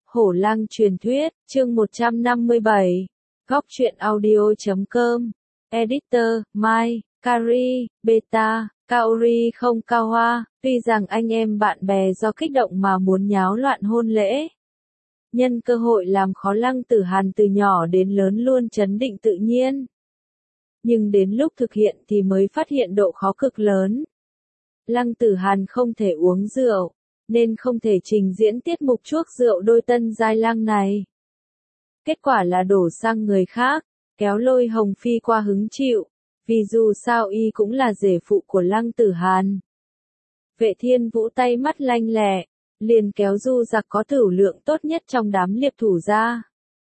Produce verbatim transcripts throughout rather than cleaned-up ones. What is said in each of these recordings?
Hổ Lăng truyền thuyết, chương một trăm năm mươi bảy. Góc truyện audio chấm com. Editor, Mai, Kari, Beta, Kaori không cao hoa. Tuy rằng anh em bạn bè do kích động mà muốn nháo loạn hôn lễ. Nhân cơ hội làm khó Lăng Tử Hàn từ nhỏ đến lớn luôn trấn định tự nhiên. Nhưng đến lúc thực hiện thì mới phát hiện độ khó cực lớn. Lăng Tử Hàn không thể uống rượu, nên không thể trình diễn tiết mục chuốc rượu đôi tân giai lăng này. Kết quả là đổ sang người khác, kéo Lôi Hồng Phi qua hứng chịu, vì dù sao y cũng là rể phụ của Lăng Tử Hàn. Vệ Thiên Vũ tay mắt lanh lẹ, liền kéo Du Giặc có tửu lượng tốt nhất trong đám liệp thủ ra.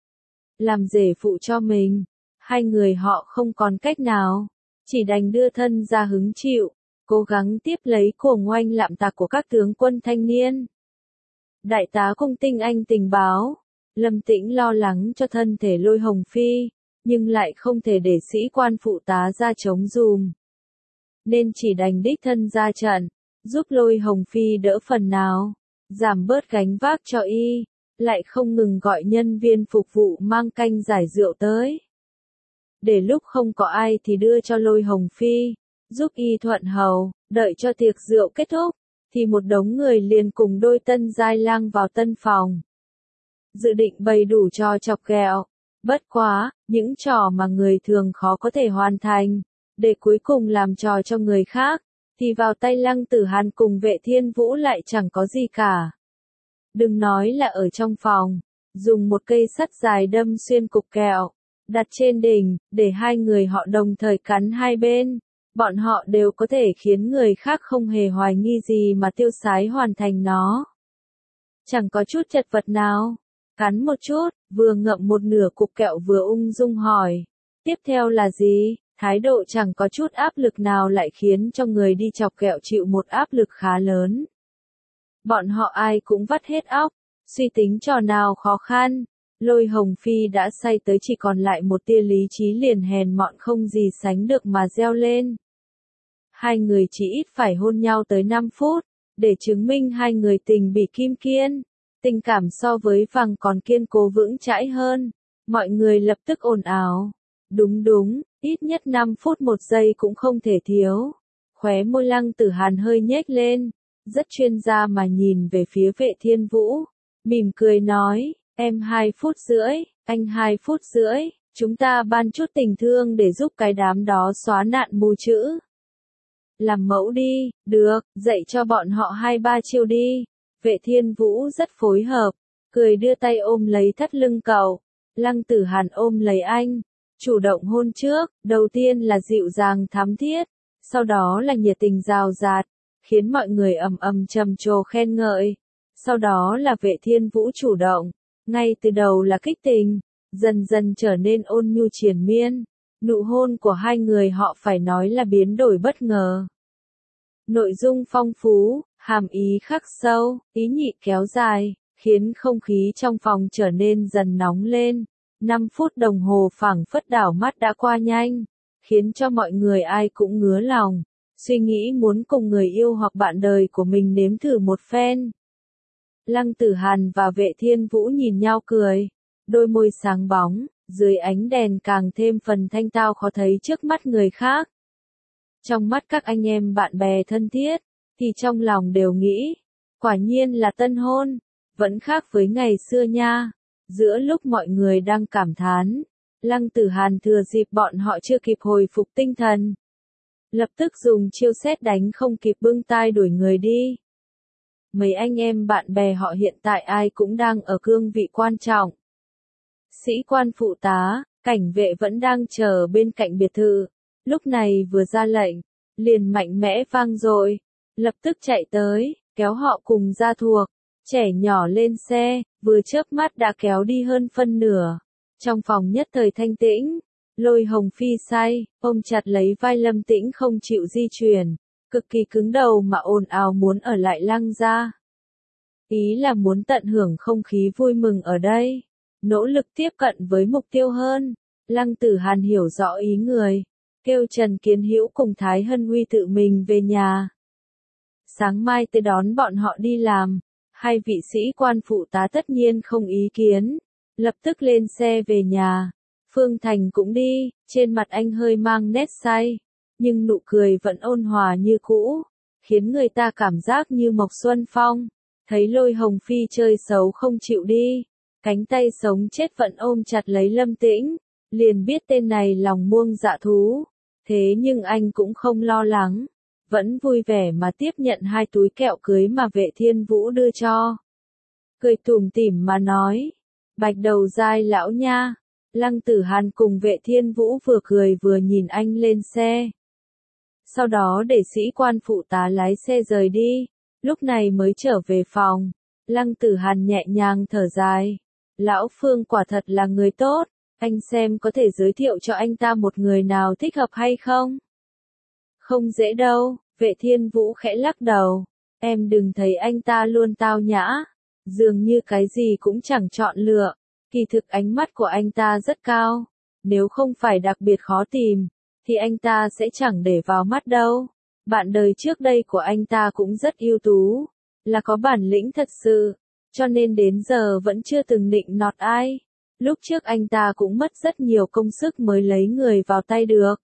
Làm rể phụ cho mình, hai người họ không còn cách nào, chỉ đành đưa thân ra hứng chịu, cố gắng tiếp lấy cuồng oanh lạm tạc của các tướng quân thanh niên. Đại tá Cung Tinh Anh tình báo, Lâm Tĩnh lo lắng cho thân thể Lôi Hồng Phi, nhưng lại không thể để sĩ quan phụ tá ra chống dùm. Nên chỉ đành đích thân ra trận, giúp Lôi Hồng Phi đỡ phần nào, giảm bớt gánh vác cho y, lại không ngừng gọi nhân viên phục vụ mang canh giải rượu tới. Để lúc không có ai thì đưa cho Lôi Hồng Phi, giúp y thuận hầu, đợi cho tiệc rượu kết thúc, thì một đống người liền cùng đôi tân giai lang vào tân phòng. Dự định bày đủ trò chọc ghẹo, bất quá, những trò mà người thường khó có thể hoàn thành, để cuối cùng làm trò cho người khác, thì vào tay Lăng Tử Hàn cùng Vệ Thiên Vũ lại chẳng có gì cả. Đừng nói là ở trong phòng, dùng một cây sắt dài đâm xuyên cục kẹo, đặt trên đỉnh, để hai người họ đồng thời cắn hai bên. Bọn họ đều có thể khiến người khác không hề hoài nghi gì mà tiêu sái hoàn thành nó. Chẳng có chút chật vật nào. Cắn một chút, vừa ngậm một nửa cục kẹo vừa ung dung hỏi. Tiếp theo là gì? Thái độ chẳng có chút áp lực nào lại khiến cho người đi chọc kẹo chịu một áp lực khá lớn. Bọn họ ai cũng vắt hết óc, suy tính trò nào khó khăn. Lôi Hồng Phi đã say tới chỉ còn lại một tia lý trí liền hèn mọn không gì sánh được mà reo lên. Hai người chỉ ít phải hôn nhau tới năm phút, để chứng minh hai người tình bị kim kiên, tình cảm so với vàng còn kiên cố vững chãi hơn. Mọi người lập tức ồn ào. Đúng đúng, ít nhất năm phút một giây cũng không thể thiếu. Khóe môi Lăng Tử Hàn hơi nhếch lên, rất chuyên gia mà nhìn về phía Vệ Thiên Vũ, mỉm cười nói, em hai phút rưỡi, anh hai phút rưỡi, chúng ta ban chút tình thương để giúp cái đám đó xóa nạn mù chữ. Làm mẫu đi, được, dạy cho bọn họ hai ba chiêu đi. Vệ Thiên Vũ rất phối hợp, cười đưa tay ôm lấy thắt lưng cậu. Lăng Tử Hàn ôm lấy anh, chủ động hôn trước, đầu tiên là dịu dàng thắm thiết, sau đó là nhiệt tình rào rạt, khiến mọi người ầm ầm trầm trồ khen ngợi. Sau đó là Vệ Thiên Vũ chủ động, ngay từ đầu là kích tình, dần dần trở nên ôn nhu triền miên. Nụ hôn của hai người họ phải nói là biến đổi bất ngờ. Nội dung phong phú, hàm ý khắc sâu, ý nhị kéo dài, khiến không khí trong phòng trở nên dần nóng lên. Năm phút đồng hồ phảng phất đảo mắt đã qua nhanh, khiến cho mọi người ai cũng ngứa lòng, suy nghĩ muốn cùng người yêu hoặc bạn đời của mình nếm thử một phen. Lăng Tử Hàn và Vệ Thiên Vũ nhìn nhau cười, đôi môi sáng bóng, dưới ánh đèn càng thêm phần thanh tao khó thấy trước mắt người khác. Trong mắt các anh em bạn bè thân thiết, thì trong lòng đều nghĩ, quả nhiên là tân hôn, vẫn khác với ngày xưa nha. Giữa lúc mọi người đang cảm thán, Lăng Tử Hàn thừa dịp bọn họ chưa kịp hồi phục tinh thần, lập tức dùng chiêu sét đánh không kịp bưng tai đuổi người đi. Mấy anh em bạn bè họ hiện tại ai cũng đang ở cương vị quan trọng. Sĩ quan phụ tá, cảnh vệ vẫn đang chờ bên cạnh biệt thự, lúc này vừa ra lệnh, liền mạnh mẽ vang dội, lập tức chạy tới, kéo họ cùng ra thuộc, trẻ nhỏ lên xe, vừa chớp mắt đã kéo đi hơn phân nửa. Trong phòng nhất thời thanh tĩnh, Lôi Hồng Phi say, ôm chặt lấy vai Lâm Tĩnh không chịu di chuyển, cực kỳ cứng đầu mà ồn ào muốn ở lại Lăng gia. Ý là muốn tận hưởng không khí vui mừng ở đây, nỗ lực tiếp cận với mục tiêu hơn. Lăng Tử Hàn hiểu rõ ý người, kêu Trần Kiến Hữu cùng Thái Hân Huy tự mình về nhà. Sáng mai tới đón bọn họ đi làm, Hai vị sĩ quan phụ tá tất nhiên không ý kiến, lập tức lên xe về nhà. Phương Thành cũng đi, trên mặt anh hơi mang nét say, nhưng nụ cười vẫn ôn hòa như cũ, khiến người ta cảm giác như Mộc Xuân Phong. Thấy Lôi Hồng Phi chơi xấu không chịu đi, cánh tay sống chết vẫn ôm chặt lấy Lâm Tĩnh, liền biết tên này lòng muông dạ thú. Thế nhưng anh cũng không lo lắng, vẫn vui vẻ mà tiếp nhận hai túi kẹo cưới mà Vệ Thiên Vũ đưa cho. Cười tủm tỉm mà nói, bạch đầu dai lão nha. Lăng Tử Hàn cùng Vệ Thiên Vũ vừa cười vừa nhìn anh lên xe. Sau đó để sĩ quan phụ tá lái xe rời đi, lúc này mới trở về phòng. Lăng Tử Hàn nhẹ nhàng thở dài. Lão Phương quả thật là người tốt, anh xem có thể giới thiệu cho anh ta một người nào thích hợp hay không? Không dễ đâu, Vệ Thiên Vũ khẽ lắc đầu. Em đừng thấy anh ta luôn tao nhã, dường như cái gì cũng chẳng chọn lựa. Kỳ thực ánh mắt của anh ta rất cao, nếu không phải đặc biệt khó tìm, thì anh ta sẽ chẳng để vào mắt đâu. Bạn đời trước đây của anh ta cũng rất ưu tú, là có bản lĩnh thật sự, cho nên đến giờ vẫn chưa từng nịnh nọt ai. Lúc trước anh ta cũng mất rất nhiều công sức mới lấy người vào tay được.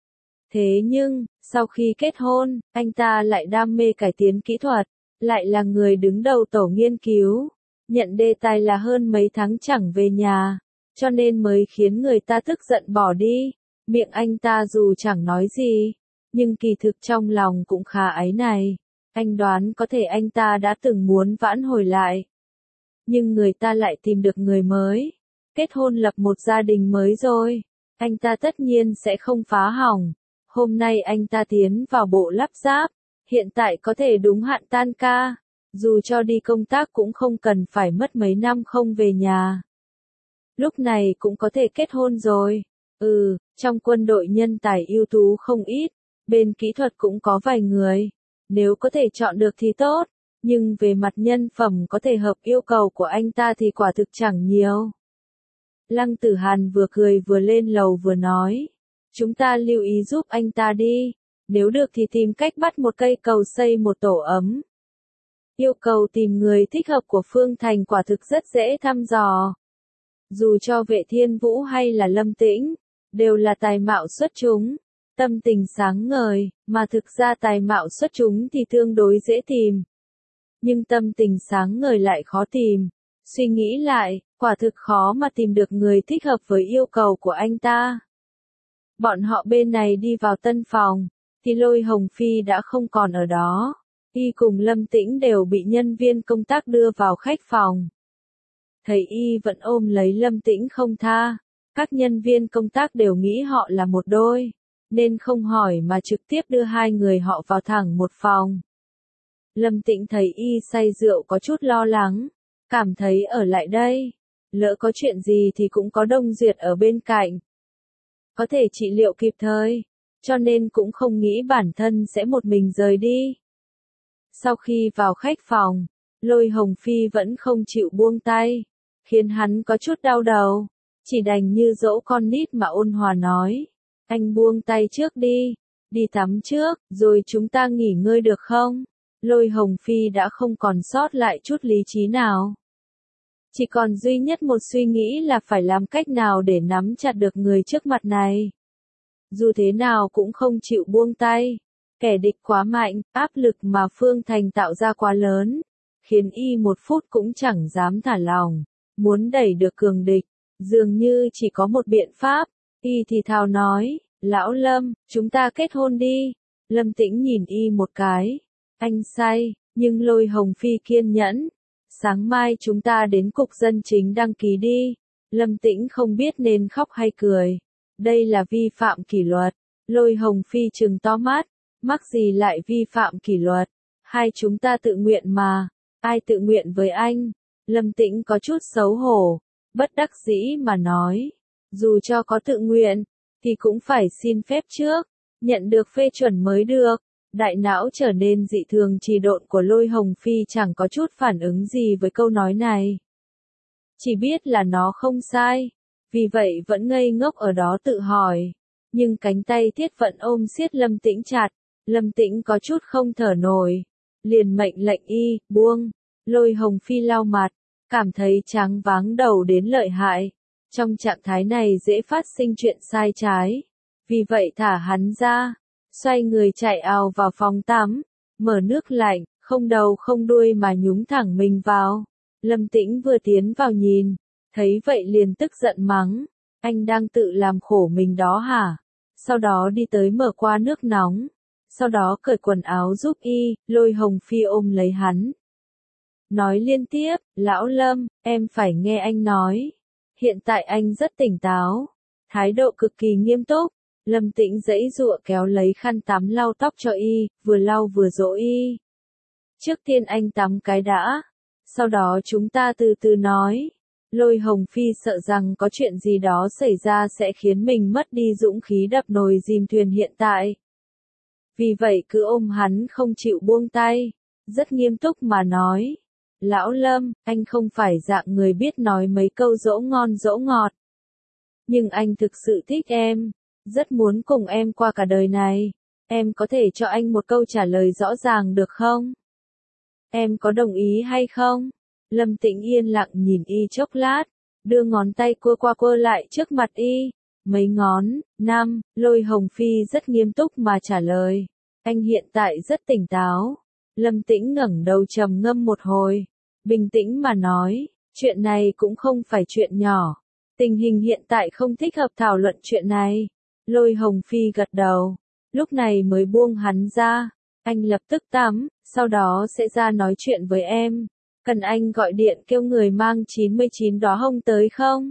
Thế nhưng, sau khi kết hôn, anh ta lại đam mê cải tiến kỹ thuật, lại là người đứng đầu tổ nghiên cứu. Nhận đề tài là hơn mấy tháng chẳng về nhà, cho nên mới khiến người ta tức giận bỏ đi. Miệng anh ta dù chẳng nói gì, nhưng kỳ thực trong lòng cũng khá áy này. Anh đoán có thể anh ta đã từng muốn vãn hồi lại. Nhưng người ta lại tìm được người mới, kết hôn lập một gia đình mới rồi. Anh ta tất nhiên sẽ không phá hỏng. Hôm nay anh ta tiến vào bộ lắp ráp, hiện tại có thể đúng hạn tan ca. Dù cho đi công tác cũng không cần phải mất mấy năm không về nhà. Lúc này cũng có thể kết hôn rồi. Ừ, trong quân đội nhân tài ưu tú không ít, bên kỹ thuật cũng có vài người. Nếu có thể chọn được thì tốt, nhưng về mặt nhân phẩm có thể hợp yêu cầu của anh ta thì quả thực chẳng nhiều. Lăng Tử Hàn vừa cười vừa lên lầu vừa nói. Chúng ta lưu ý giúp anh ta đi, nếu được thì tìm cách bắt một cây cầu xây một tổ ấm. Yêu cầu tìm người thích hợp của Phương Thành quả thực rất dễ thăm dò. Dù cho Vệ Thiên Vũ hay là Lâm Tĩnh, đều là tài mạo xuất chúng, tâm tình sáng ngời, mà thực ra tài mạo xuất chúng thì tương đối dễ tìm. Nhưng tâm tình sáng ngời lại khó tìm. Suy nghĩ lại, quả thực khó mà tìm được người thích hợp với yêu cầu của anh ta. Bọn họ bên này đi vào tân phòng, thì Lôi Hồng Phi đã không còn ở đó. Y cùng Lâm Tĩnh đều bị nhân viên công tác đưa vào khách phòng. Thấy Y vẫn ôm lấy Lâm Tĩnh không tha, các nhân viên công tác đều nghĩ họ là một đôi, nên không hỏi mà trực tiếp đưa hai người họ vào thẳng một phòng. Lâm Tĩnh thấy Y say rượu có chút lo lắng, cảm thấy ở lại đây, lỡ có chuyện gì thì cũng có Đông Duyệt ở bên cạnh, có thể trị liệu kịp thời, cho nên cũng không nghĩ bản thân sẽ một mình rời đi. Sau khi vào khách phòng, Lôi Hồng Phi vẫn không chịu buông tay, khiến hắn có chút đau đầu, chỉ đành như dỗ con nít mà ôn hòa nói. Anh buông tay trước đi, đi tắm trước, rồi chúng ta nghỉ ngơi được không? Lôi Hồng Phi đã không còn sót lại chút lý trí nào. Chỉ còn duy nhất một suy nghĩ là phải làm cách nào để nắm chặt được người trước mặt này. Dù thế nào cũng không chịu buông tay. Kẻ địch quá mạnh, áp lực mà Phương Thành tạo ra quá lớn, khiến Y một phút cũng chẳng dám thả lòng, muốn đẩy được cường địch, dường như chỉ có một biện pháp. Y thì thào nói, lão Lâm, chúng ta kết hôn đi. Lâm Tĩnh nhìn Y một cái, anh say, nhưng Lôi Hồng Phi kiên nhẫn. Sáng mai chúng ta đến cục dân chính đăng ký đi. Lâm Tĩnh không biết nên khóc hay cười. Đây là vi phạm kỷ luật. Lôi Hồng Phi trừng to mắt. Mắc gì lại vi phạm kỷ luật? Hai chúng ta tự nguyện mà. Ai tự nguyện với anh? Lâm Tĩnh có chút xấu hổ, bất đắc dĩ mà nói. Dù cho có tự nguyện, thì cũng phải xin phép trước, nhận được phê chuẩn mới được. Đại não trở nên dị thường trì độn của Lôi Hồng Phi chẳng có chút phản ứng gì với câu nói này. Chỉ biết là nó không sai, vì vậy vẫn ngây ngốc ở đó tự hỏi. Nhưng cánh tay Thiết Vận ôm siết Lâm Tĩnh chặt, Lâm Tĩnh có chút không thở nổi, liền mệnh lệnh Y, buông. Lôi Hồng Phi lau mặt, cảm thấy choáng váng đầu đến lợi hại. Trong trạng thái này dễ phát sinh chuyện sai trái. Vì vậy thả hắn ra, xoay người chạy ào vào phòng tắm, mở nước lạnh, không đầu không đuôi mà nhúng thẳng mình vào. Lâm Tĩnh vừa tiến vào nhìn, thấy vậy liền tức giận mắng, anh đang tự làm khổ mình đó hả? Sau đó đi tới mở qua nước nóng, sau đó cởi quần áo giúp y. Lôi Hồng Phi ôm lấy hắn, nói liên tiếp, lão Lâm, em phải nghe anh nói. Hiện tại anh rất tỉnh táo, thái độ cực kỳ nghiêm túc. Lâm Tĩnh giãy giụa kéo lấy khăn tắm lau tóc cho y, vừa lau vừa dỗ y. Trước tiên anh tắm cái đã, sau đó chúng ta từ từ nói. Lôi Hồng Phi sợ rằng có chuyện gì đó xảy ra sẽ khiến mình mất đi dũng khí đập nồi dìm thuyền hiện tại. Vì vậy cứ ôm hắn không chịu buông tay, rất nghiêm túc mà nói. Lão Lâm, anh không phải dạng người biết nói mấy câu dỗ ngon dỗ ngọt. Nhưng anh thực sự thích em, rất muốn cùng em qua cả đời này. Em có thể cho anh một câu trả lời rõ ràng được không? Em có đồng ý hay không? Lâm Tĩnh yên lặng nhìn y chốc lát, đưa ngón tay cua qua cua lại trước mặt y. Mấy ngón, năm, Lôi Hồng Phi rất nghiêm túc mà trả lời. Anh hiện tại rất tỉnh táo. Lâm Tĩnh ngẩng đầu trầm ngâm một hồi, bình tĩnh mà nói, chuyện này cũng không phải chuyện nhỏ. Tình hình hiện tại không thích hợp thảo luận chuyện này. Lôi Hồng Phi gật đầu, lúc này mới buông hắn ra. Anh lập tức tắm, sau đó sẽ ra nói chuyện với em. Cần anh gọi điện kêu người mang chín mươi chín đóa hồng tới không?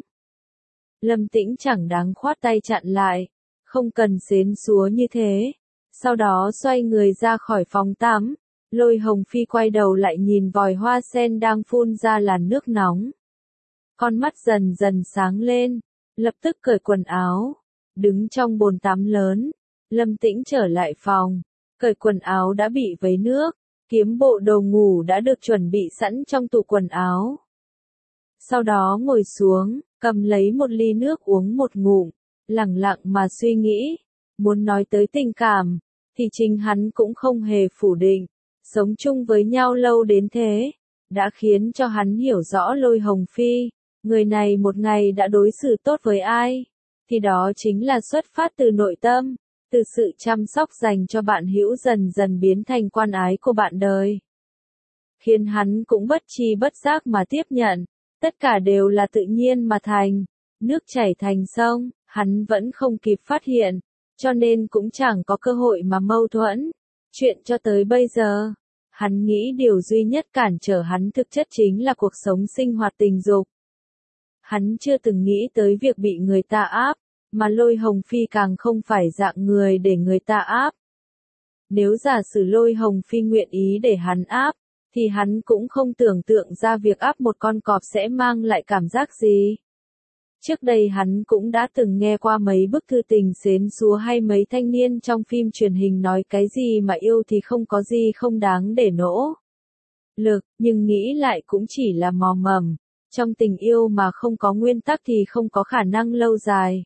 Lâm Tĩnh chẳng đáng khoát tay chặn lại, không cần xến xúa như thế. Sau đó xoay người ra khỏi phòng tắm. Lôi Hồng Phi quay đầu lại nhìn vòi hoa sen đang phun ra làn nước nóng. Con mắt dần dần sáng lên, lập tức cởi quần áo, đứng trong bồn tắm lớn. Lâm Tĩnh trở lại phòng, cởi quần áo đã bị vấy nước, kiếm bộ đồ ngủ đã được chuẩn bị sẵn trong tủ quần áo. Sau đó ngồi xuống, cầm lấy một ly nước uống một ngụm, lặng lặng mà suy nghĩ. Muốn nói tới tình cảm, thì chính hắn cũng không hề phủ định. Sống chung với nhau lâu đến thế, đã khiến cho hắn hiểu rõ Lôi Hồng Phi. Người này một ngày đã đối xử tốt với ai, thì đó chính là xuất phát từ nội tâm, từ sự chăm sóc dành cho bạn hữu dần dần biến thành quan ái của bạn đời. Khiến hắn cũng bất tri bất giác mà tiếp nhận, tất cả đều là tự nhiên mà thành, nước chảy thành sông, hắn vẫn không kịp phát hiện, cho nên cũng chẳng có cơ hội mà mâu thuẫn. Chuyện cho tới bây giờ, hắn nghĩ điều duy nhất cản trở hắn thực chất chính là cuộc sống sinh hoạt tình dục. Hắn chưa từng nghĩ tới việc bị người ta áp, mà Lôi Hồng Phi càng không phải dạng người để người ta áp. Nếu giả sử Lôi Hồng Phi nguyện ý để hắn áp, thì hắn cũng không tưởng tượng ra việc áp một con cọp sẽ mang lại cảm giác gì. Trước đây hắn cũng đã từng nghe qua mấy bức thư tình xến xúa hay mấy thanh niên trong phim truyền hình nói cái gì mà yêu thì không có gì không đáng để nỗ lực, nhưng nghĩ lại cũng chỉ là mò mẫm. Trong tình yêu mà không có nguyên tắc thì không có khả năng lâu dài.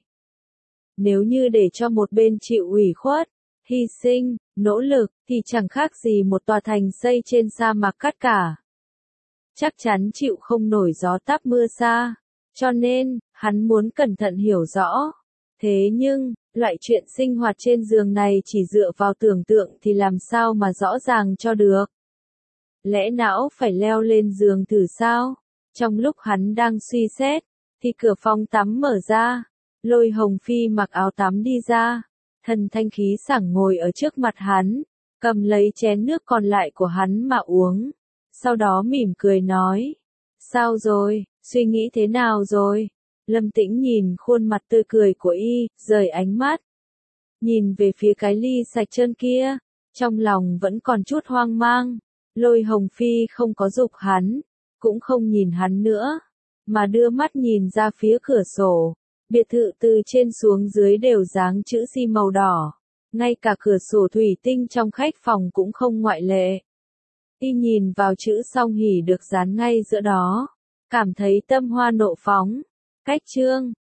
Nếu như để cho một bên chịu ủy khuất, hy sinh, nỗ lực, thì chẳng khác gì một tòa thành xây trên sa mạc cát cả. Chắc chắn chịu không nổi gió táp mưa xa. Cho nên, hắn muốn cẩn thận hiểu rõ. Thế nhưng, loại chuyện sinh hoạt trên giường này chỉ dựa vào tưởng tượng thì làm sao mà rõ ràng cho được. Lẽ não phải leo lên giường thử sao? Trong lúc hắn đang suy xét, thì cửa phòng tắm mở ra. Lôi Hồng Phi mặc áo tắm đi ra. Thần thanh khí sảng ngồi ở trước mặt hắn, cầm lấy chén nước còn lại của hắn mà uống. Sau đó mỉm cười nói. Sao rồi, suy nghĩ thế nào rồi? Lâm Tĩnh nhìn khuôn mặt tươi cười của y, rời ánh mắt. Nhìn về phía cái ly sạch trơn kia, trong lòng vẫn còn chút hoang mang. Lôi Hồng Phi không có giục hắn, cũng không nhìn hắn nữa, mà đưa mắt nhìn ra phía cửa sổ. Biệt thự từ trên xuống dưới đều dáng chữ xi màu đỏ, ngay cả cửa sổ thủy tinh trong khách phòng cũng không ngoại lệ. Y nhìn vào chữ song hỉ được dán ngay giữa đó, cảm thấy tâm hoa nộ phóng. Cách chương